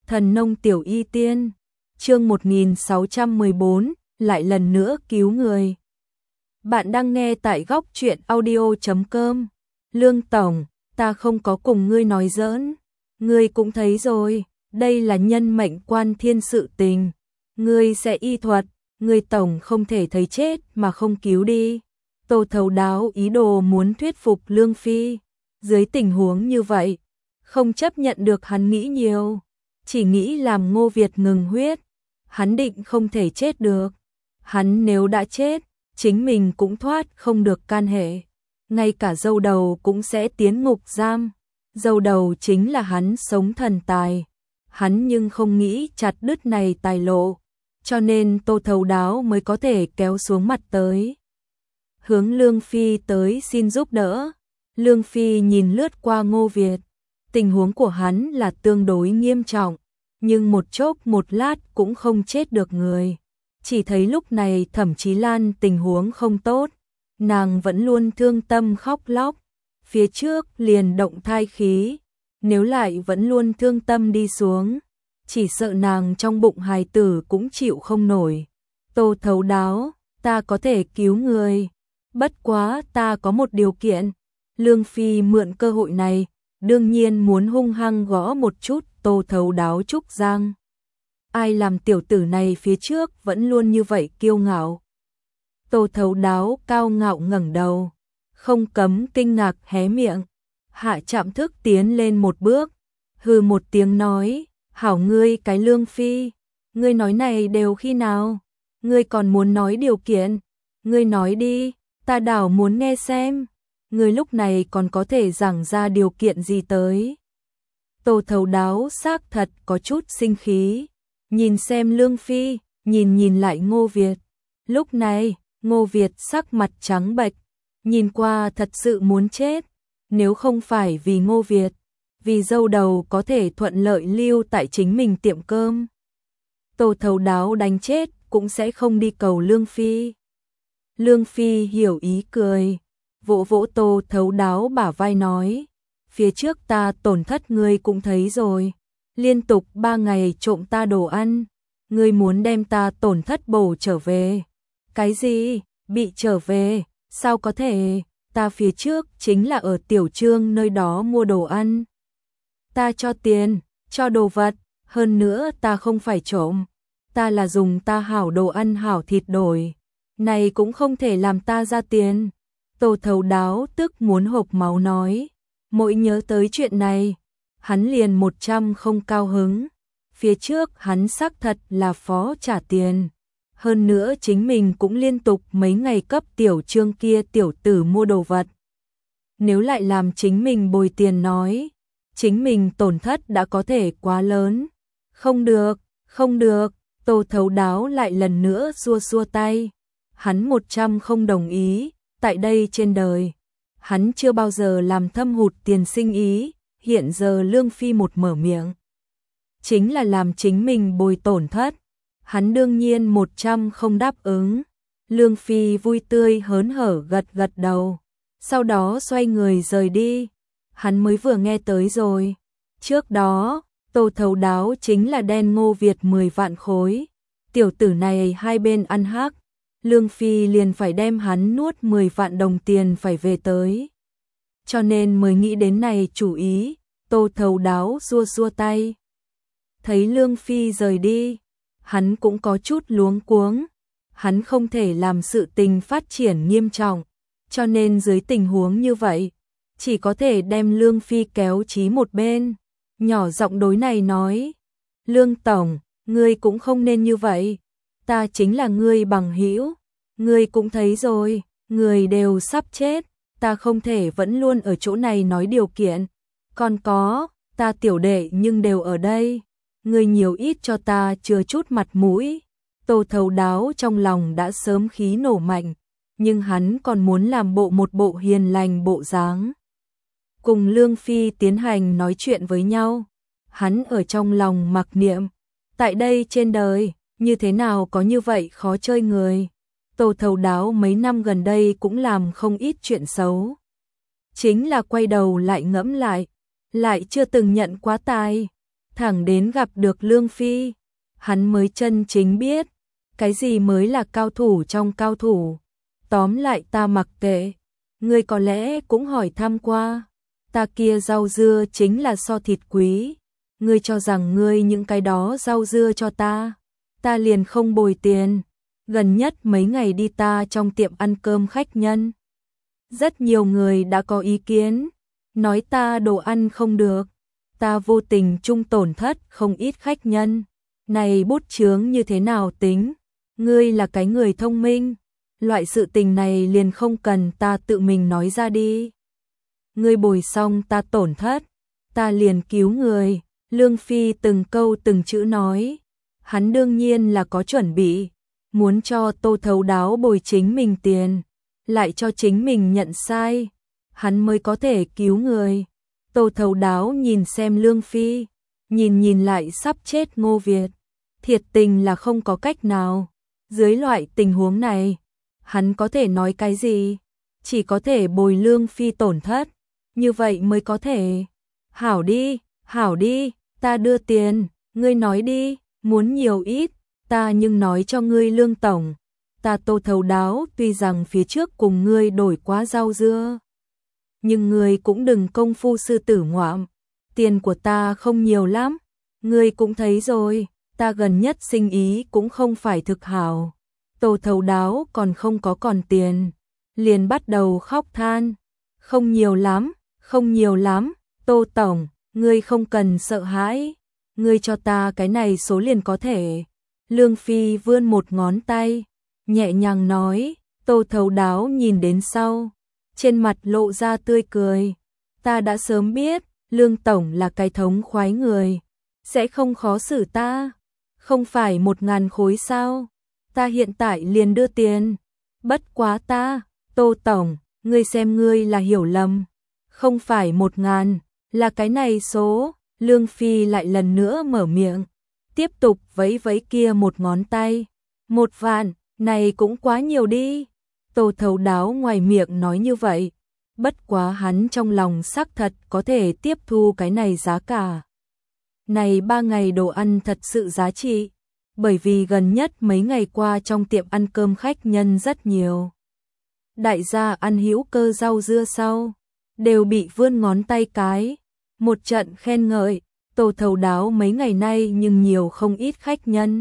Thần nông tiểu y tiên, chương 1614, lại lần nữa cứu người. Bạn đang nghe tại góc truyện audio.com. Lương Tổng, ta không có cùng ngươi nói giỡn. Ngươi cũng thấy rồi, đây là nhân mệnh quan thiên sự tình. Ngươi sẽ y thuật, ngươi Tổng không thể thấy chết mà không cứu đi. Tô Thấu Đáo ý đồ muốn thuyết phục Lương Phi. Dưới tình huống như vậy, không chấp nhận được hắn nghĩ nhiều. Chỉ nghĩ làm Ngô Việt ngừng huyết. Hắn định không thể chết được. Hắn nếu đã chết, chính mình cũng thoát không được can hệ. Ngay cả dâu đầu cũng sẽ tiến ngục giam. Dâu đầu chính là hắn sống thần tài. Hắn nhưng không nghĩ chặt đứt này tài lộ. Cho nên Tô Thấu Đáo mới có thể kéo xuống mặt tới. Hướng Lương Phi tới xin giúp đỡ. Lương Phi nhìn lướt qua Ngô Việt. Tình huống của hắn là tương đối nghiêm trọng. Nhưng một chốc một lát cũng không chết được người. Chỉ thấy lúc này Thẩm Chí Lan tình huống không tốt. Nàng vẫn luôn thương tâm khóc lóc. Phía trước liền động thai khí. Nếu lại vẫn luôn thương tâm đi xuống, chỉ sợ nàng trong bụng hài tử cũng chịu không nổi. Tô Thấu Đáo, ta có thể cứu người. Bất quá ta có một điều kiện. Lương Phi mượn cơ hội này, đương nhiên muốn hung hăng gõ một chút Tô Thấu Đáo trúc giang. Ai làm tiểu tử này phía trước vẫn luôn như vậy kiêu ngạo. Tô Thấu Đáo cao ngạo ngẩng đầu, không cấm kinh ngạc hé miệng. Hạ Trạm Thức tiến lên một bước, hừ một tiếng nói, hảo ngươi cái Lương Phi, ngươi nói này đều khi nào, ngươi còn muốn nói điều kiện, ngươi nói đi, ta đảo muốn nghe xem, ngươi lúc này còn có thể giảng ra điều kiện gì tới. Tô Thấu Đáo xác thật có chút sinh khí, nhìn xem Lương Phi, nhìn lại Ngô Việt. Lúc này, Ngô Việt sắc mặt trắng bệch, nhìn qua thật sự muốn chết. Nếu không phải vì Ngô Việt, vì dâu đầu có thể thuận lợi lưu tại chính mình tiệm cơm, Tô Thấu Đáo đánh chết cũng sẽ không đi cầu Lương Phi. Lương Phi hiểu ý cười, vỗ vỗ Tô Thấu Đáo bả vai nói, phía trước ta tổn thất ngươi cũng thấy rồi, liên tục 3 ngày trộm ta đồ ăn, ngươi muốn đem ta tổn thất bổ trở về. Cái gì? Bị trở về? Sao có thể? Ta phía trước chính là ở Tiểu Trương nơi đó mua đồ ăn. Ta cho tiền, cho đồ vật, hơn nữa ta không phải trộm. Ta là dùng ta hảo đồ ăn hảo thịt đổi. Này cũng không thể làm ta ra tiền. Tô Thấu Đáo tức muốn hộc máu nói. Mỗi nhớ tới chuyện này, hắn liền 100 không cao hứng. Phía trước hắn xác thật là phó trả tiền. Hơn nữa chính mình cũng liên tục mấy ngày cấp Tiểu Trương kia tiểu tử mua đồ vật. Nếu lại làm chính mình bồi tiền nói, chính mình tổn thất đã có thể quá lớn. Không được, không được, Tô Thấu Đáo lại lần nữa xua xua tay. Hắn 100 không đồng ý, tại đây trên đời. Hắn chưa bao giờ làm thâm hụt tiền sinh ý, hiện giờ Lương Phi một mở miệng. Chính là làm chính mình bồi tổn thất. Hắn đương nhiên 100 không đáp ứng. Lương Phi vui tươi hớn hở gật đầu. Sau đó xoay người rời đi. Hắn mới vừa nghe tới rồi. Trước đó, Tô Thấu Đáo chính là đen Ngô Việt 10 vạn khối. Tiểu tử này hai bên ăn hắc. Lương Phi liền phải đem hắn nuốt 10 vạn đồng tiền phải về tới. Cho nên mới nghĩ đến này chủ ý. Tô Thấu Đáo xua xua tay. Thấy Lương Phi rời đi, hắn cũng có chút luống cuống. Hắn không thể làm sự tình phát triển nghiêm trọng. Cho nên dưới tình huống như vậy, chỉ có thể đem Lương Phi kéo chí một bên. Nhỏ giọng đối này nói, Lương Tổng, ngươi cũng không nên như vậy. Ta chính là ngươi bằng hữu. Ngươi cũng thấy rồi, người đều sắp chết. Ta không thể vẫn luôn ở chỗ này nói điều kiện. Còn có, ta tiểu đệ nhưng đều ở đây. Ngươi nhiều ít cho ta chừa chút mặt mũi. Tô Thấu Đáo trong lòng đã sớm khí nổ mạnh. Nhưng hắn còn muốn làm một bộ hiền lành bộ dáng. Cùng Lương Phi tiến hành nói chuyện với nhau. Hắn ở trong lòng mặc niệm. Tại đây trên đời, như thế nào có như vậy khó chơi người. Tô Thấu Đáo mấy năm gần đây cũng làm không ít chuyện xấu. Chính là quay đầu lại ngẫm lại. Lại chưa từng nhận quá tài. thẳng đến gặp được Lương Phi, hắn mới chân chính biết, cái gì mới là cao thủ trong cao thủ. Tóm lại ta mặc kệ, ngươi có lẽ cũng hỏi thăm qua, ta kia rau dưa chính là so thịt quý, ngươi cho rằng ngươi những cái đó rau dưa cho ta liền không bồi tiền, gần nhất mấy ngày đi ta trong tiệm ăn cơm khách nhân. Rất nhiều người đã có ý kiến, nói ta đồ ăn không được, ta vô tình chung tổn thất không ít khách nhân, này bút chướng như thế nào tính, ngươi là cái người thông minh, loại sự tình này liền không cần ta tự mình nói ra đi. Ngươi bồi xong ta tổn thất, ta liền cứu người, Lương Phi từng câu từng chữ nói, hắn đương nhiên là có chuẩn bị, muốn cho Tô Thấu Đáo bồi chính mình tiền, lại cho chính mình nhận sai, hắn mới có thể cứu người. Tô Thấu Đáo nhìn xem Lương Phi, nhìn lại sắp chết Ngô Việt, thiệt tình là không có cách nào. Dưới loại tình huống này, hắn có thể nói cái gì? Chỉ có thể bồi Lương Phi tổn thất, như vậy mới có thể. Hảo đi, ta đưa tiền, ngươi nói đi, muốn nhiều ít, ta nhưng nói cho ngươi Lương Tổng. Ta Tô Thấu Đáo tuy rằng phía trước cùng ngươi đổi quá rau dưa, nhưng ngươi cũng đừng công phu sư tử ngoạm, tiền của ta không nhiều lắm, ngươi cũng thấy rồi, ta gần nhất sinh ý cũng không phải thực hảo. Tô Thấu Đáo còn không có còn tiền, liền bắt đầu khóc than, không nhiều lắm, Tô Tổng, ngươi không cần sợ hãi, ngươi cho ta cái này số liền có thể. Lương Phi vươn một ngón tay, nhẹ nhàng nói, Tô Thấu Đáo nhìn đến sau, trên mặt lộ ra tươi cười. Ta đã sớm biết, Lương Tổng là cái thống khoái người, sẽ không khó xử ta, không phải 1.000 khối sao, ta hiện tại liền đưa tiền, bất quá Tô Tổng, ngươi xem ngươi là hiểu lầm, không phải 1.000, là cái này số. Lương Phi lại lần nữa mở miệng, tiếp tục vẫy kia một ngón tay, 1 vạn, này cũng quá nhiều đi. Tô Thấu Đáo ngoài miệng nói như vậy, bất quá hắn trong lòng xác thật có thể tiếp thu cái này giá cả. Này 3 ngày đồ ăn thật sự giá trị, bởi vì gần nhất mấy ngày qua trong tiệm ăn cơm khách nhân rất nhiều. Đại gia ăn hữu cơ rau dưa sau, đều bị vươn ngón tay cái, một trận khen ngợi. Tô Thấu Đáo mấy ngày nay nhưng nhiều không ít khách nhân.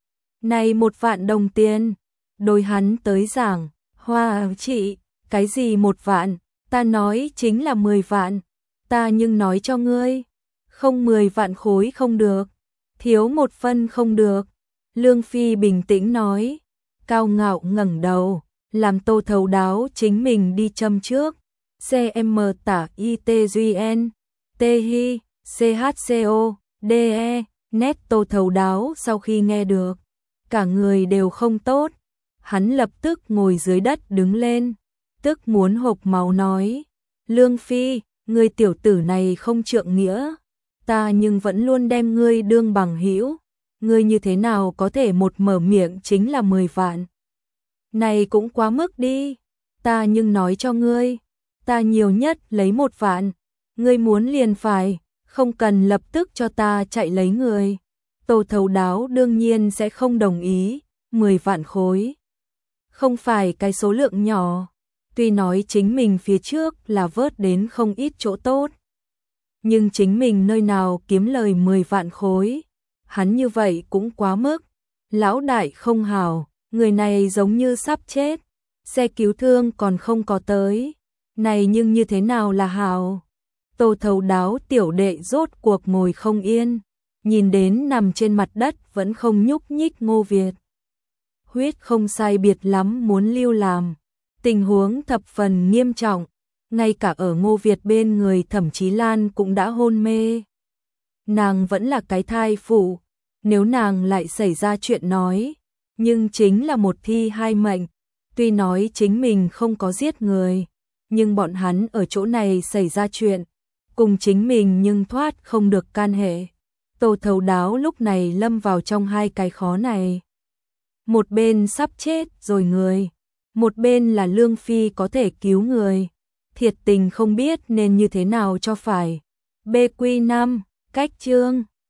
Này 1 vạn đồng tiền, đối hắn tới giảng, Hoa chị, cái gì 1 vạn, ta nói chính là 10 vạn, ta nhưng nói cho ngươi, không 10 vạn khối không được, thiếu 1 phân không được. Lương Phi bình tĩnh nói, cao ngạo ngẩng đầu, làm Tô Thấu Đáo chính mình đi châm trước. CM tả ITGN, THI, CHCO, DE, nét Tô Thấu Đáo sau khi nghe được, cả người đều không tốt, hắn lập tức ngồi dưới đất đứng lên, tức muốn hộc máu nói, Lương Phi, ngươi tiểu tử này không trượng nghĩa, ta nhưng vẫn luôn đem ngươi đương bằng hữu, ngươi như thế nào có thể một mở miệng chính là 10 vạn. Này cũng quá mức đi, ta nhưng nói cho ngươi, ta nhiều nhất lấy 1 vạn, ngươi muốn liền phải, không cần lập tức cho ta chạy lấy người. Tô Thấu Đáo đương nhiên sẽ không đồng ý, 10 vạn khối. Không phải cái số lượng nhỏ, tuy nói chính mình phía trước là vớt đến không ít chỗ tốt. Nhưng chính mình nơi nào kiếm lời 10 vạn khối, hắn như vậy cũng quá mức. Lão đại không hảo, người này giống như sắp chết, xe cứu thương còn không có tới. Này nhưng như thế nào là hảo? Tô Thấu Đáo tiểu đệ rốt cuộc ngồi không yên, nhìn đến nằm trên mặt đất vẫn không nhúc nhích Ngô Việt. Huyết không sai biệt lắm muốn lưu làm, tình huống thập phần nghiêm trọng, ngay cả ở Ngô Việt bên người Thẩm Chí Lan cũng đã hôn mê. Nàng vẫn là cái thai phụ, nếu nàng lại xảy ra chuyện nói, nhưng chính là một thi hai mệnh, tuy nói chính mình không có giết người, nhưng bọn hắn ở chỗ này xảy ra chuyện, cùng chính mình nhưng thoát không được can hệ. Tô Thấu Đáo lúc này lâm vào trong hai cái khó này. Một bên sắp chết rồi người, một bên là Lương Phi có thể cứu người. Thiệt tình không biết nên như thế nào cho phải. BQ5, cách chương